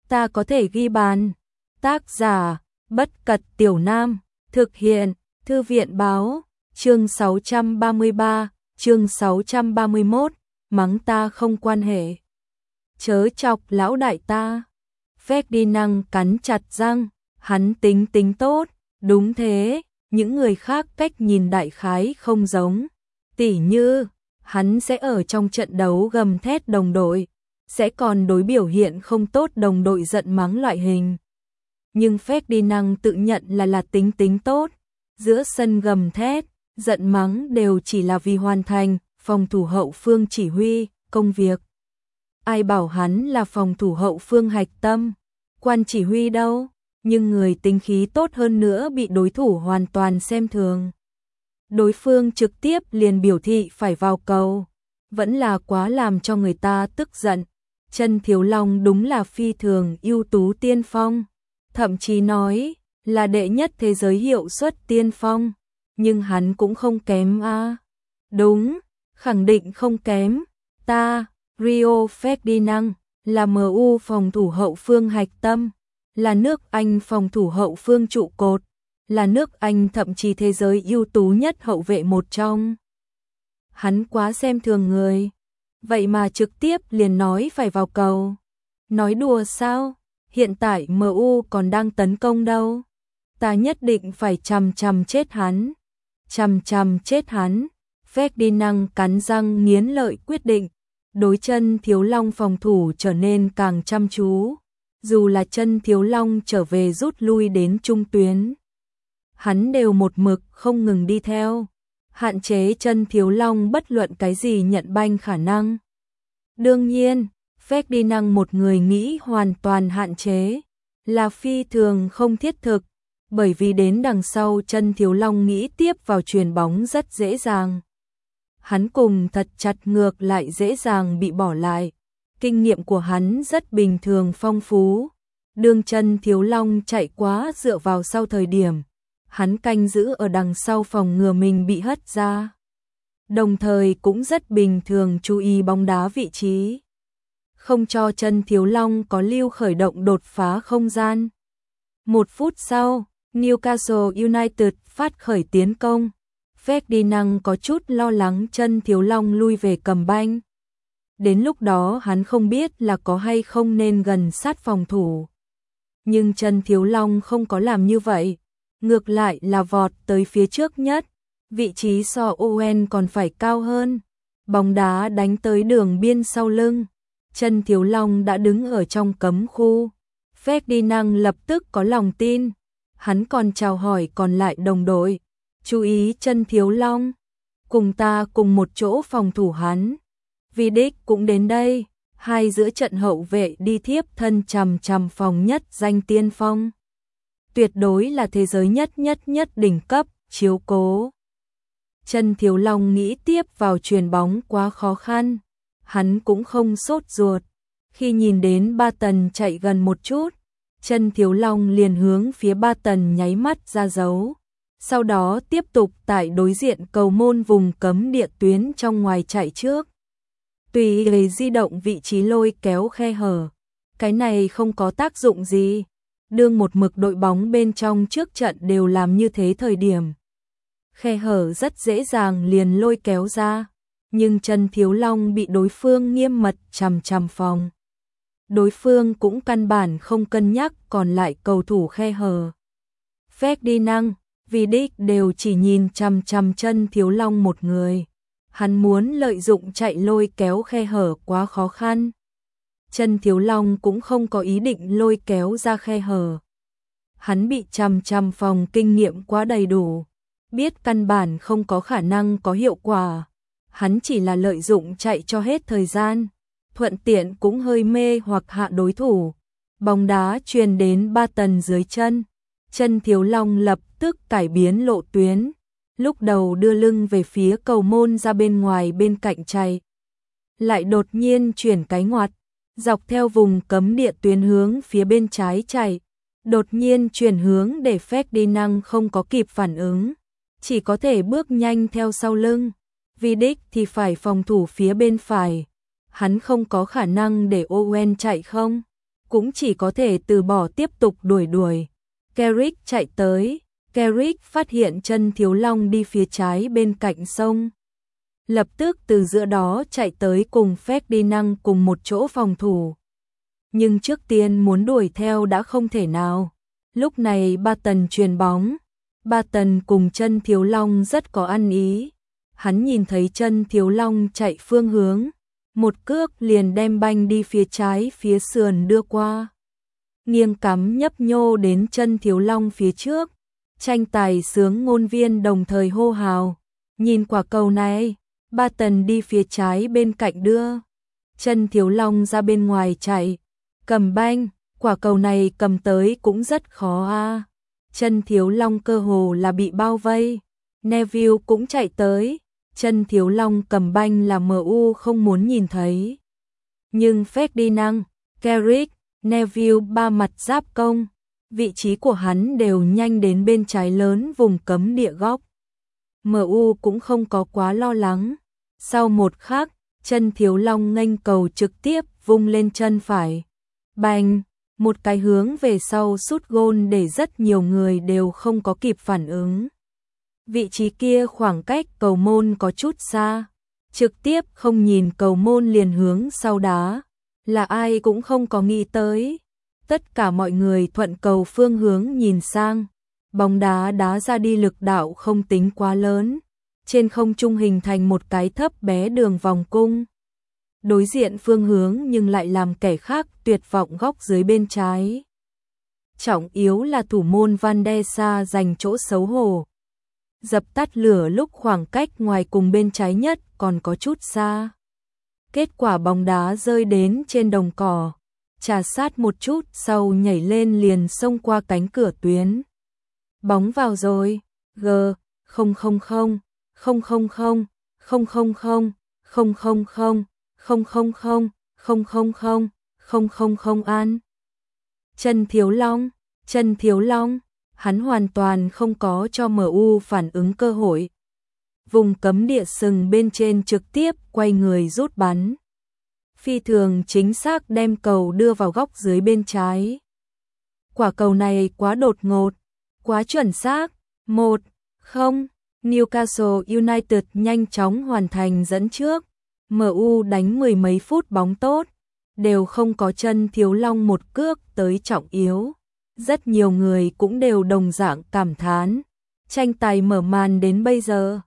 ta có thể ghi bàn. Tác giả, Bất Cật Tiểu Nam, thực hiện, Thư viện Báo, chương 633, chương 631, mắng ta không quan hệ. Chớ chọc lão đại ta. Ferdinand cắn chặt răng, hắn tính tốt, đúng thế, những người khác cách nhìn đại khái không giống. Tỉ như, hắn sẽ ở trong trận đấu gầm thét đồng đội, sẽ còn đối biểu hiện không tốt đồng đội giận mắng loại hình. Nhưng Ferdinand tự nhận là tính tốt, giữa sân gầm thét, giận mắng đều chỉ là vì hoàn thành phòng thủ hậu phương chỉ huy, công việc. Ai bảo hắn là phòng thủ hậu phương hạch tâm, quan chỉ huy đâu, nhưng người tính khí tốt hơn nữa bị đối thủ hoàn toàn xem thường. Đối phương trực tiếp liền biểu thị phải vào cầu, vẫn là quá làm cho người ta tức giận. Chân Thiếu Long đúng là phi thường ưu tú tiên phong, thậm chí nói là đệ nhất thế giới hiệu suất tiên phong, nhưng hắn cũng không kém a. Đúng, khẳng định không kém. Ta, Rio Ferdinand, là MU phòng thủ hậu phương hạch tâm, là nước Anh phòng thủ hậu phương trụ cột, là nước Anh thậm chí thế giới ưu tú nhất hậu vệ một trong. Hắn quá xem thường người, vậy mà trực tiếp liền nói phải vào cầu. Nói đùa sao? Hiện tại MU còn đang tấn công đâu. Ta nhất định phải chằm chết hắn. Chằm chết hắn. Ferdinand cắn răng nghiến lợi quyết định. Đối Chân Thiếu Long phòng thủ trở nên càng chăm chú. Dù là Chân Thiếu Long trở về rút lui đến trung tuyến, hắn đều một mực không ngừng đi theo, hạn chế Chân Thiếu Long bất luận cái gì nhận banh khả năng. Đương nhiên, Ferdinand một người nghĩ hoàn toàn hạn chế là phi thường không thiết thực, bởi vì đến đằng sau Chân Thiếu Long nghĩ tiếp vào chuyền bóng rất dễ dàng. Hắn cùng thật chặt ngược lại dễ dàng bị bỏ lại. Kinh nghiệm của hắn rất bình thường phong phú. Đường Chân Thiếu Long chạy quá dựa vào sau thời điểm, hắn canh giữ ở đằng sau phòng ngừa mình bị hất ra. Đồng thời cũng rất bình thường chú ý bóng đá vị trí, không cho Chân Thiếu Long có lưu khởi động đột phá không gian. 1 phút sau, Newcastle United phát khởi tiến công. Ferdinand có chút lo lắng Chân Thiếu Long lui về cầm banh. Đến lúc đó hắn không biết là có hay không nên gần sát phòng thủ. Nhưng Chân Thiếu Long không có làm như vậy, ngược lại là vọt tới phía trước nhất, vị trí so Owen còn phải cao hơn. Bóng đá đánh tới đường biên sau lưng, Chân Thiếu Long đã đứng ở trong cấm khu. Ferdinand lập tức có lòng tin, hắn còn chào hỏi còn lại đồng đội, chú ý Chân Thiếu Long, cùng ta cùng một chỗ phòng thủ hắn. Vidic cũng đến đây, hai giữa trận hậu vệ đi thiếp thân chằm phòng nhất danh tiên phong. Tuyệt đối là thế giới nhất đỉnh cấp, chiếu cố. Chân Thiếu Long nghĩ tiếp vào chuyền bóng quá khó khăn, hắn cũng không sốt ruột. Khi nhìn đến Barton chạy gần một chút, Chân Thiếu Long liền hướng phía Barton nháy mắt ra dấu. Sau đó tiếp tục tại đối diện cầu môn vùng cấm địa tuyến trong ngoài chạy trước. Tùy ý di động vị trí lôi kéo khe hở. Cái này không có tác dụng gì. Đương một mực đội bóng bên trong trước trận đều làm như thế thời điểm, khe hở rất dễ dàng liền lôi kéo ra. Nhưng Chân Thiếu Long bị đối phương nghiêm mật chằm phòng. Đối phương cũng căn bản không cân nhắc còn lại cầu thủ khe hở. Ferdinand, Vidic đều chỉ nhìn chằm Chân Thiếu Long một người. Hắn muốn lợi dụng chạy lôi kéo khe hở quá khó khăn. Chân Thiếu Long cũng không có ý định lôi kéo ra khe hở. Hắn bị chằm phòng kinh nghiệm quá đầy đủ, biết căn bản không có khả năng có hiệu quả. Hắn chỉ là lợi dụng chạy cho hết thời gian, thuận tiện cũng hơi mê hoặc hạ đối thủ. Bóng đá truyền đến Barton dưới chân. Chân Thiếu Long lập tức cải biến lộ tuyến, lúc đầu đưa lưng về phía cầu môn ra bên ngoài bên cạnh chạy, lại đột nhiên chuyển cái ngoặt, dọc theo vùng cấm địa tuyến hướng phía bên trái chạy, đột nhiên chuyển hướng để Ferdinand không có kịp phản ứng, chỉ có thể bước nhanh theo sau lưng. Vidic thì phải phòng thủ phía bên phải, hắn không có khả năng để Owen chạy không. cũng chỉ có thể từ bỏ tiếp tục đuổi. Carrick chạy tới, Carrick phát hiện chân Thiếu Long đi phía trái bên cạnh sông. Lập tức từ giữa đó chạy tới cùng Ferdinand cùng một chỗ phòng thủ. Nhưng trước tiên muốn đuổi theo đã không thể nào. Lúc này Barton chuyền bóng. Barton cùng chân Thiếu Long rất có ăn ý. Hắn nhìn thấy chân Thiếu Long chạy phương hướng. Một cước liền đem banh đi phía trái phía sườn đưa qua. Nghiêng cắm nhấp nhô đến chân Thiếu Long phía trước. Tranh tài sướng ngôn viên đồng thời hô hào. Nhìn quả cầu này, Barton đi phía trái bên cạnh đưa. Chân Thiếu Long ra bên ngoài chạy. Cầm banh, quả cầu này cầm tới cũng rất khó a. Chân Thiếu Long cơ hồ là bị bao vây. Neville cũng chạy tới. Chân Thiếu Long cầm banh là MU không muốn nhìn thấy. Nhưng Ferdinand, Carrick, Neville ba mặt giáp công. Vị trí của hắn đều nhanh đến bên trái lớn vùng cấm địa góc. MU cũng không có quá lo lắng. Sau một khắc, chân Thiếu Long nghênh cầu trực tiếp vung lên chân phải. Bành, một cái hướng về sau sút gôn để rất nhiều người đều không có kịp phản ứng. Vị trí kia khoảng cách cầu môn có chút xa, trực tiếp không nhìn cầu môn liền hướng sau đá, là ai cũng không có nghĩ tới. Tất cả mọi người thuận cầu phương hướng nhìn sang, bóng đá đá ra đi lực đạo không tính quá lớn, trên không trung hình thành một cái thấp bé đường vòng cung. Đối diện phương hướng nhưng lại làm kẻ khác tuyệt vọng góc dưới bên trái. Trọng yếu là thủ môn Van der Sar giành chỗ xấu hổ. Dập tắt lửa lúc khoảng cách ngoài cùng bên trái nhất còn có chút xa. Kết quả bóng đá rơi đến trên đồng cỏ, trà sát một chút sau nhảy lên liền xông qua cánh cửa tuyến. Bóng vào rồi, G, 000, 000, 000, 000, 000, 000 an. Chân Thiếu Long, hắn hoàn toàn không có cho MU phản ứng cơ hội. Vùng cấm địa sừng bên trên trực tiếp quay người rút bắn. Phi thường chính xác đem cầu đưa vào góc dưới bên trái. Quả cầu này quá đột ngột, quá chuẩn xác. 1-0, Newcastle United nhanh chóng hoàn thành dẫn trước. MU đánh mười mấy phút bóng tốt, đều không có chân Thiếu Long một cước tới trọng yếu. Rất nhiều người cũng đều đồng dạng cảm thán. Tranh tài mở màn đến bây giờ,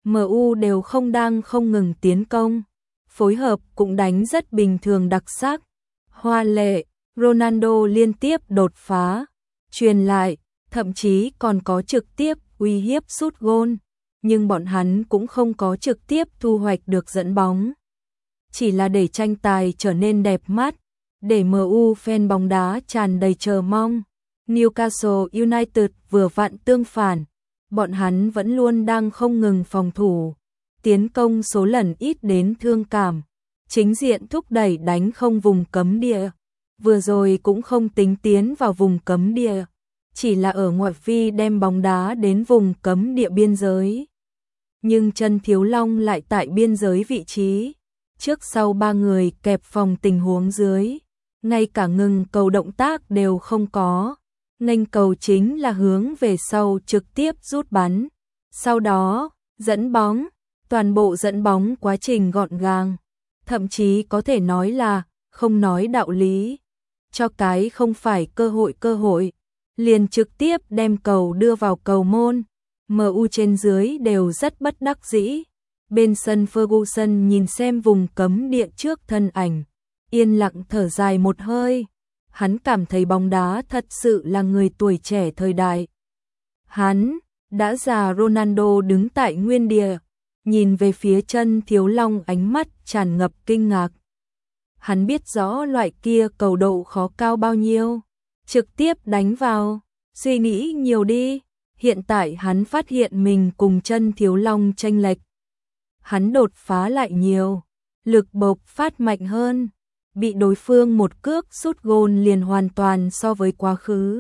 MU đều không ngừng tiến công. Phối hợp cũng đánh rất bình thường đặc sắc. Hoa lệ, Ronaldo liên tiếp đột phá, truyền lại, thậm chí còn có trực tiếp uy hiếp sút gôn. Nhưng bọn hắn cũng không có trực tiếp thu hoạch được dẫn bóng. Chỉ là để tranh tài trở nên đẹp mắt, để MU fan bóng đá tràn đầy chờ mong. Newcastle United vừa vặn tương phản, bọn hắn vẫn luôn đang không ngừng phòng thủ, tiến công số lần ít đến thương cảm, chính diện thúc đẩy đánh không vùng cấm địa, vừa rồi cũng không tính tiến vào vùng cấm địa, chỉ là ở ngoại vi đem bóng đá đến vùng cấm địa biên giới. Nhưng chân Thiếu Long lại tại biên giới vị trí, trước sau ba người kẹp phòng tình huống dưới, ngay cả ngừng cầu động tác đều không có. Nghênh cầu chính là hướng về sau trực tiếp rút bắn. Sau đó, dẫn bóng, toàn bộ dẫn bóng quá trình gọn gàng, thậm chí có thể nói là không nói đạo lý, cho cái không phải cơ hội, liền trực tiếp đem cầu đưa vào cầu môn. MU trên dưới đều rất bất đắc dĩ. Bên sân Ferguson nhìn xem vùng cấm địa trước thân ảnh, yên lặng thở dài một hơi. Hắn cảm thấy bóng đá thật sự là người tuổi trẻ thời đại. Hắn, đã già Ronaldo đứng tại nguyên địa, nhìn về phía chân Thiếu Long ánh mắt tràn ngập kinh ngạc. Hắn biết rõ loại kia cầu độ khó cao bao nhiêu, trực tiếp đánh vào, suy nghĩ nhiều đi. Hiện tại hắn phát hiện mình cùng chân Thiếu Long chênh lệch. Hắn đột phá lại nhiều, lực bộc phát mạnh hơn. Bị đối phương một cước sút gôn liền hoàn toàn so với quá khứ.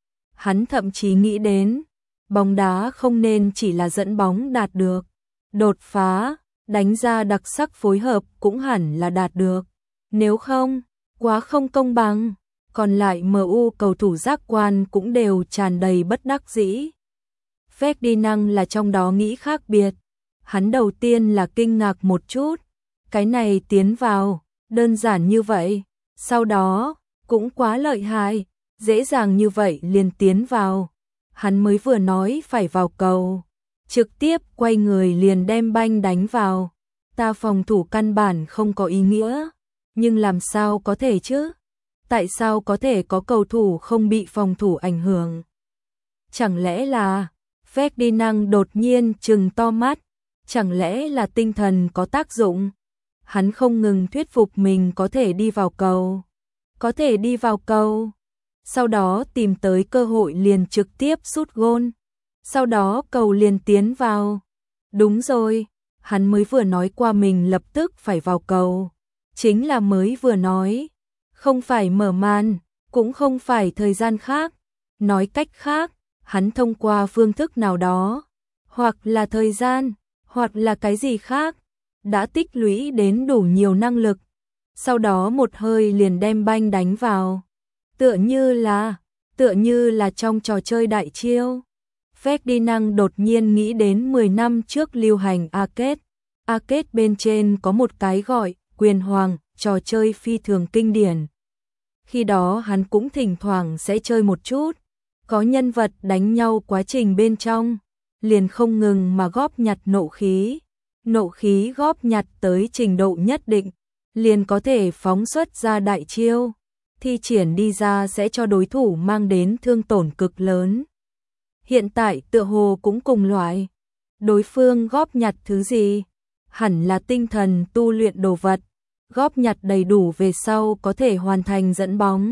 Hắn thậm chí nghĩ đến, bóng đá không nên chỉ là dẫn bóng đạt được. Đột phá, đánh ra đặc sắc phối hợp cũng hẳn là đạt được. Nếu không, quá không công bằng. còn lại MU cầu thủ giác quan cũng đều tràn đầy bất đắc dĩ. Ferdinand là trong đó nghĩ khác biệt. Hắn đầu tiên là kinh ngạc một chút, cái này tiến vào, đơn giản như vậy, sau đó, cũng quá lợi hại, dễ dàng như vậy liền tiến vào. Hắn mới vừa nói phải vào cầu, trực tiếp quay người liền đem banh đánh vào. Ta phòng thủ căn bản không có ý nghĩa, nhưng làm sao có thể chứ? Tại sao có thể có cầu thủ không bị phòng thủ ảnh hưởng? Chẳng lẽ là Ferdinand đột nhiên trừng to mắt, chẳng lẽ là tinh thần có tác dụng? Hắn không ngừng thuyết phục mình có thể đi vào cầu, có thể đi vào cầu. Sau đó tìm tới cơ hội liền trực tiếp sút gôn. Sau đó cầu liền tiến vào. Đúng rồi, hắn mới vừa nói qua mình lập tức phải vào cầu. Chính là mới vừa nói, không phải mở màn, cũng không phải thời gian khác. Nói cách khác, hắn thông qua phương thức nào đó, hoặc là thời gian, hoặc là cái gì khác, đã tích lũy đến đủ nhiều năng lực. Sau đó một hơi liền đem banh đánh vào. Tựa như là trong trò chơi đại chiêu. Ferdinand đột nhiên nghĩ đến 10 năm trước lưu hành arcade. Arcade bên trên có một cái gọi Quyền Hoàng, trò chơi phi thường kinh điển. Khi đó hắn cũng thỉnh thoảng sẽ chơi một chút. Có nhân vật đánh nhau quá trình bên trong, liền không ngừng mà góp nhặt nộ khí. Nộ khí góp nhặt tới trình độ nhất định, liền có thể phóng xuất ra đại chiêu. Thi triển đi ra sẽ cho đối thủ mang đến thương tổn cực lớn. Hiện tại tựa hồ cũng cùng loại. Đối phương góp nhặt thứ gì? Hẳn là tinh thần tu luyện đồ vật. Góp nhặt đầy đủ về sau có thể hoàn thành dẫn bóng.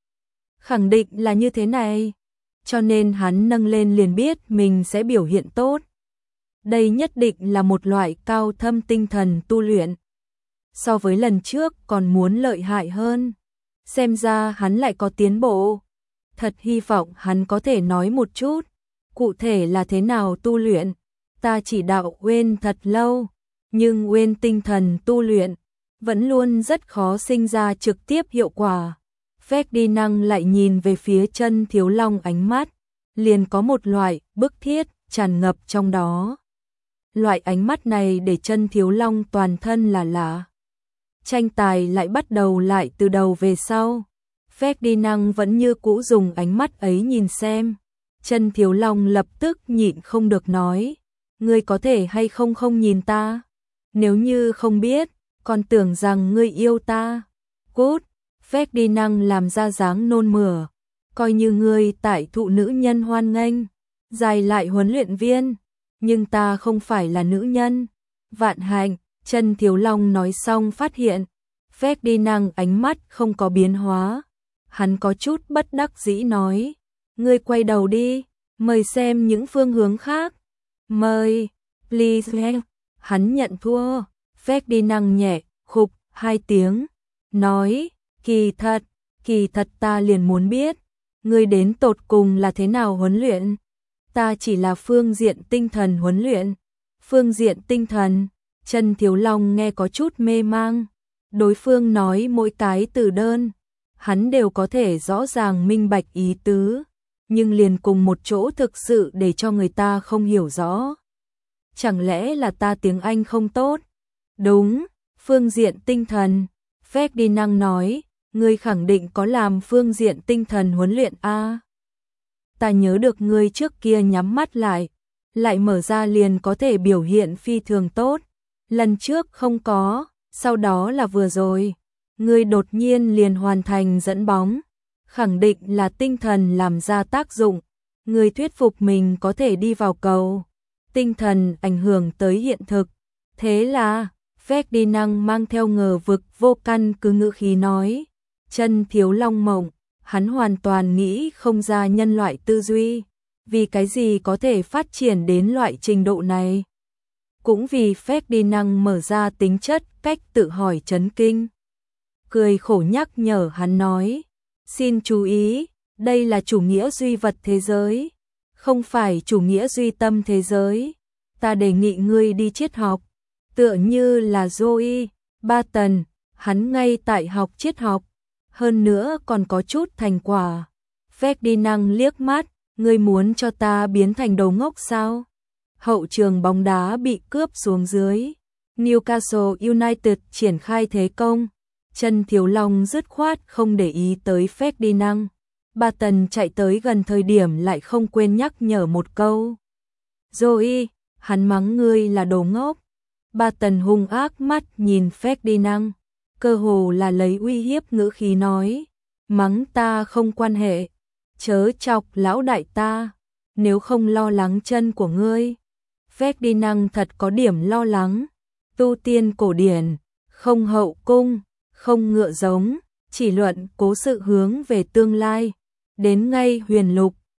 Khẳng định là như thế này. Cho nên hắn nâng lên liền biết mình sẽ biểu hiện tốt. Đây nhất định là một loại cao thâm tinh thần tu luyện. So với lần trước còn muốn lợi hại hơn. Xem ra hắn lại có tiến bộ. Thật hy vọng hắn có thể nói một chút. Cụ thể là thế nào tu luyện. Ta chỉ đạo Wayne thật lâu. Nhưng Wayne tinh thần tu luyện vẫn luôn rất khó sinh ra trực tiếp hiệu quả. Ferdinand lại nhìn về phía Chân Thiếu Long, ánh mắt liền có một loại bức thiết tràn ngập trong đó. Loại ánh mắt này để Chân Thiếu Long toàn thân là lạ. Tranh tài lại bắt đầu lại từ đầu về sau. Ferdinand vẫn như cũ dùng ánh mắt ấy nhìn xem. Chân Thiếu Long lập tức nhịn không được nói. Ngươi có thể hay không nhìn ta? Nếu như không biết, còn tưởng rằng ngươi yêu ta. Cút! Ferdinand làm ra dáng nôn mửa. Coi như ngươi tại thụ nữ nhân hoan nghênh. Dài lại huấn luyện viên. Nhưng ta không phải là nữ nhân. Vạn hạnh! Chân Thiếu Long nói xong phát hiện. Ferdinand ánh mắt không có biến hóa. Hắn có chút bất đắc dĩ nói. Ngươi quay đầu đi, mời xem những phương hướng khác. Mời, please. Hắn nhận thua. Ferdinand nhẹ, khục, 2 tiếng. Nói, kỳ thật ta liền muốn biết. Ngươi đến tột cùng là thế nào huấn luyện? Ta chỉ là phương diện tinh thần huấn luyện. Phương diện tinh thần. Chân Thiếu Long nghe có chút mê mang. Đối phương nói mỗi cái từ đơn, hắn đều có thể rõ ràng minh bạch ý tứ, nhưng liền cùng một chỗ thực sự để cho người ta không hiểu rõ. Chẳng lẽ là ta tiếng Anh không tốt? Đúng, phương diện tinh thần. Ferdinand nói, ngươi khẳng định có làm phương diện tinh thần huấn luyện a? Ta nhớ được ngươi trước kia nhắm mắt lại mở ra liền có thể biểu hiện phi thường tốt. Lần trước không có, sau đó là vừa rồi. Ngươi đột nhiên liền hoàn thành dẫn bóng. Khẳng định là tinh thần làm ra tác dụng. Ngươi thuyết phục mình có thể đi vào cầu. Tinh thần ảnh hưởng tới hiện thực. Thế là, Ferdinand mang theo ngờ vực vô căn cứ ngữ khí nói. Chân Thiếu Long mộng, hắn hoàn toàn nghĩ không ra nhân loại tư duy. Vì cái gì có thể phát triển đến loại trình độ này? Cũng vì Ferdinand mở ra tính chất cách tự hỏi chấn kinh. Cười khổ nhắc nhở hắn nói. Xin chú ý, đây là chủ nghĩa duy vật thế giới. Không phải chủ nghĩa duy tâm thế giới. Ta đề nghị ngươi đi triết học. Tựa như là Joey Barton, hắn ngay tại học triết học. hơn nữa còn có chút thành quả. Ferdinand liếc mắt, ngươi muốn cho ta biến thành đồ ngốc sao? Hậu trường bóng đá bị cướp xuống dưới. Newcastle United triển khai thế công. Trần Thiếu Long dứt khoát không để ý tới Ferdinand. Barton chạy tới gần thời điểm lại không quên nhắc nhở một câu. Joey, hắn mắng ngươi là đồ ngốc. Barton hung ác mắt nhìn Ferdinand, cơ hồ là lấy uy hiếp ngữ khí nói. Mắng ta không quan hệ, chớ chọc lão đại ta, nếu không lo lắng chân của ngươi. Ferdinand thật có điểm lo lắng. Tu tiên cổ điển, không hậu cung, không ngựa giống, chỉ luận cố sự hướng về tương lai. Đến ngay huyền lục,